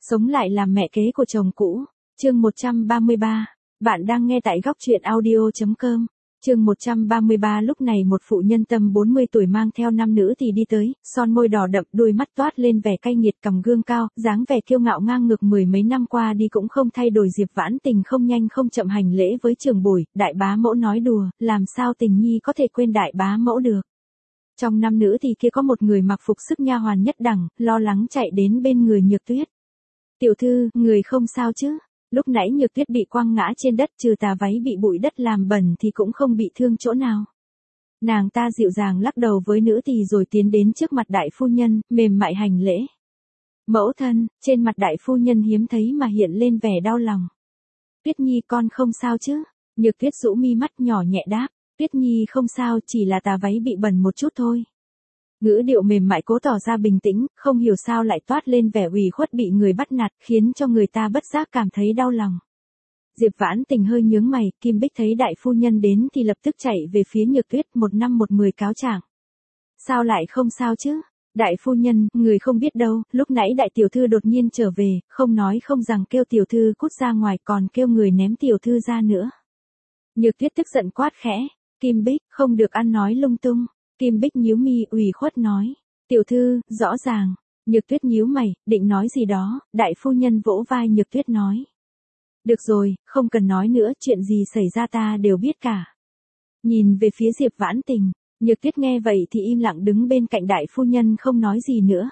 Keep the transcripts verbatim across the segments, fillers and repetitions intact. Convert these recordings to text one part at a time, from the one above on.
Sống lại làm mẹ kế của chồng cũ. Chương một trăm ba mươi ba. Bạn đang nghe tại góc truyện audio chấm com. Chương một trăm ba mươi ba. Lúc này một phụ nhân tầm bốn mươi tuổi mang theo năm nữ thì đi tới, son môi đỏ đậm, đôi mắt toát lên vẻ cay nghiệt, cằm gương cao, dáng vẻ kiêu ngạo ngang ngược mười mấy năm qua đi cũng không thay đổi. Diệp Vãn Tình không nhanh không chậm hành lễ với trưởng bối. Đại bá mẫu nói đùa, làm sao Tình Nhi có thể quên đại bá mẫu được. Trong năm nữ thì kia có một người mặc phục sức nha hoàn nhất đẳng, lo lắng chạy đến bên người Nhược Tuyết. Tiểu thư, người không sao chứ? Lúc nãy Nhược Tuyết bị quăng ngã trên đất, trừ tà váy bị bụi đất làm bẩn thì cũng không bị thương chỗ nào. Nàng ta dịu dàng lắc đầu với nữ tỳ rồi tiến đến trước mặt đại phu nhân, mềm mại hành lễ. Mẫu thân. Trên mặt đại phu nhân hiếm thấy mà hiện lên vẻ đau lòng. Tuyết Nhi con không sao chứ? Nhược Tuyết rũ mi mắt nhỏ nhẹ đáp. Tuyết Nhi không sao, chỉ là tà váy bị bẩn một chút thôi. Ngữ điệu mềm mại cố tỏ ra bình tĩnh, không hiểu sao lại toát lên vẻ ủy khuất bị người bắt nạt, khiến cho người ta bất giác cảm thấy đau lòng. Diệp Vãn Tình hơi nhướng mày, Kim Bích thấy đại phu nhân đến thì lập tức chạy về phía Nhược Tuyết, một năm một mười cáo trạng. Sao lại không sao chứ? Đại phu nhân, người không biết đâu, lúc nãy đại tiểu thư đột nhiên trở về, không nói không rằng kêu tiểu thư cút ra ngoài, còn kêu người ném tiểu thư ra nữa. Nhược Tuyết tức giận quát khẽ. Kim Bích, không được ăn nói lung tung. Kim Bích nhíu mi ủy khuất nói. Tiểu thư, rõ ràng. Nhược Tuyết nhíu mày, định nói gì đó, đại phu nhân vỗ vai Nhược Tuyết nói. Được rồi, không cần nói nữa, chuyện gì xảy ra ta đều biết cả. Nhìn về phía Diệp Vãn Tình, Nhược Tuyết nghe vậy thì im lặng đứng bên cạnh đại phu nhân không nói gì nữa.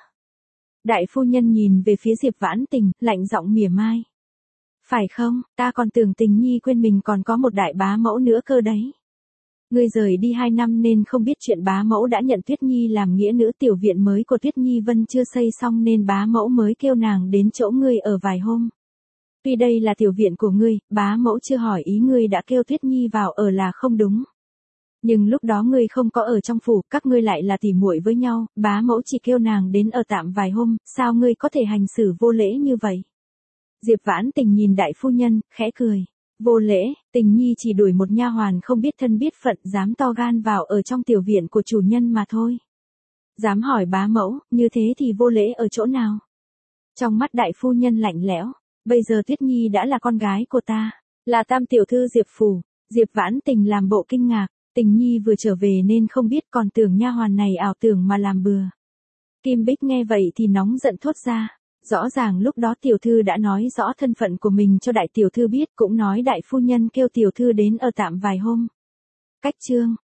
Đại phu nhân nhìn về phía Diệp Vãn Tình, lạnh giọng mỉa mai. Phải không, ta còn tưởng Tình Nhi quên mình còn có một đại bá mẫu nữa cơ đấy. Ngươi rời đi hai năm nên không biết chuyện bá mẫu đã nhận Tuyết Nhi làm nghĩa nữ, tiểu viện mới của Tuyết Nhi Vân chưa xây xong nên bá mẫu mới kêu nàng đến chỗ ngươi ở vài hôm. Tuy đây là tiểu viện của ngươi, bá mẫu chưa hỏi ý ngươi đã kêu Tuyết Nhi vào ở là không đúng. Nhưng lúc đó ngươi không có ở trong phủ, các ngươi lại là tỉ muội với nhau, bá mẫu chỉ kêu nàng đến ở tạm vài hôm, sao ngươi có thể hành xử vô lễ như vậy? Diệp Vãn Tình nhìn đại phu nhân, khẽ cười. Vô lễ, Tình Nhi chỉ đuổi một nha hoàn không biết thân biết phận dám to gan vào ở trong tiểu viện của chủ nhân mà thôi. Dám hỏi bá mẫu, như thế thì vô lễ ở chỗ nào? Trong mắt đại phu nhân lạnh lẽo, bây giờ Tuyết Nhi đã là con gái của ta, là tam tiểu thư Diệp phủ. Diệp Vãn Tình làm bộ kinh ngạc, Tình Nhi vừa trở về nên không biết, còn tưởng nha hoàn này ảo tưởng mà làm bừa. Kim Bích nghe vậy thì nóng giận thốt ra. Rõ ràng lúc đó tiểu thư đã nói rõ thân phận của mình cho đại tiểu thư biết, cũng nói đại phu nhân kêu tiểu thư đến ở tạm vài hôm. Cách chương,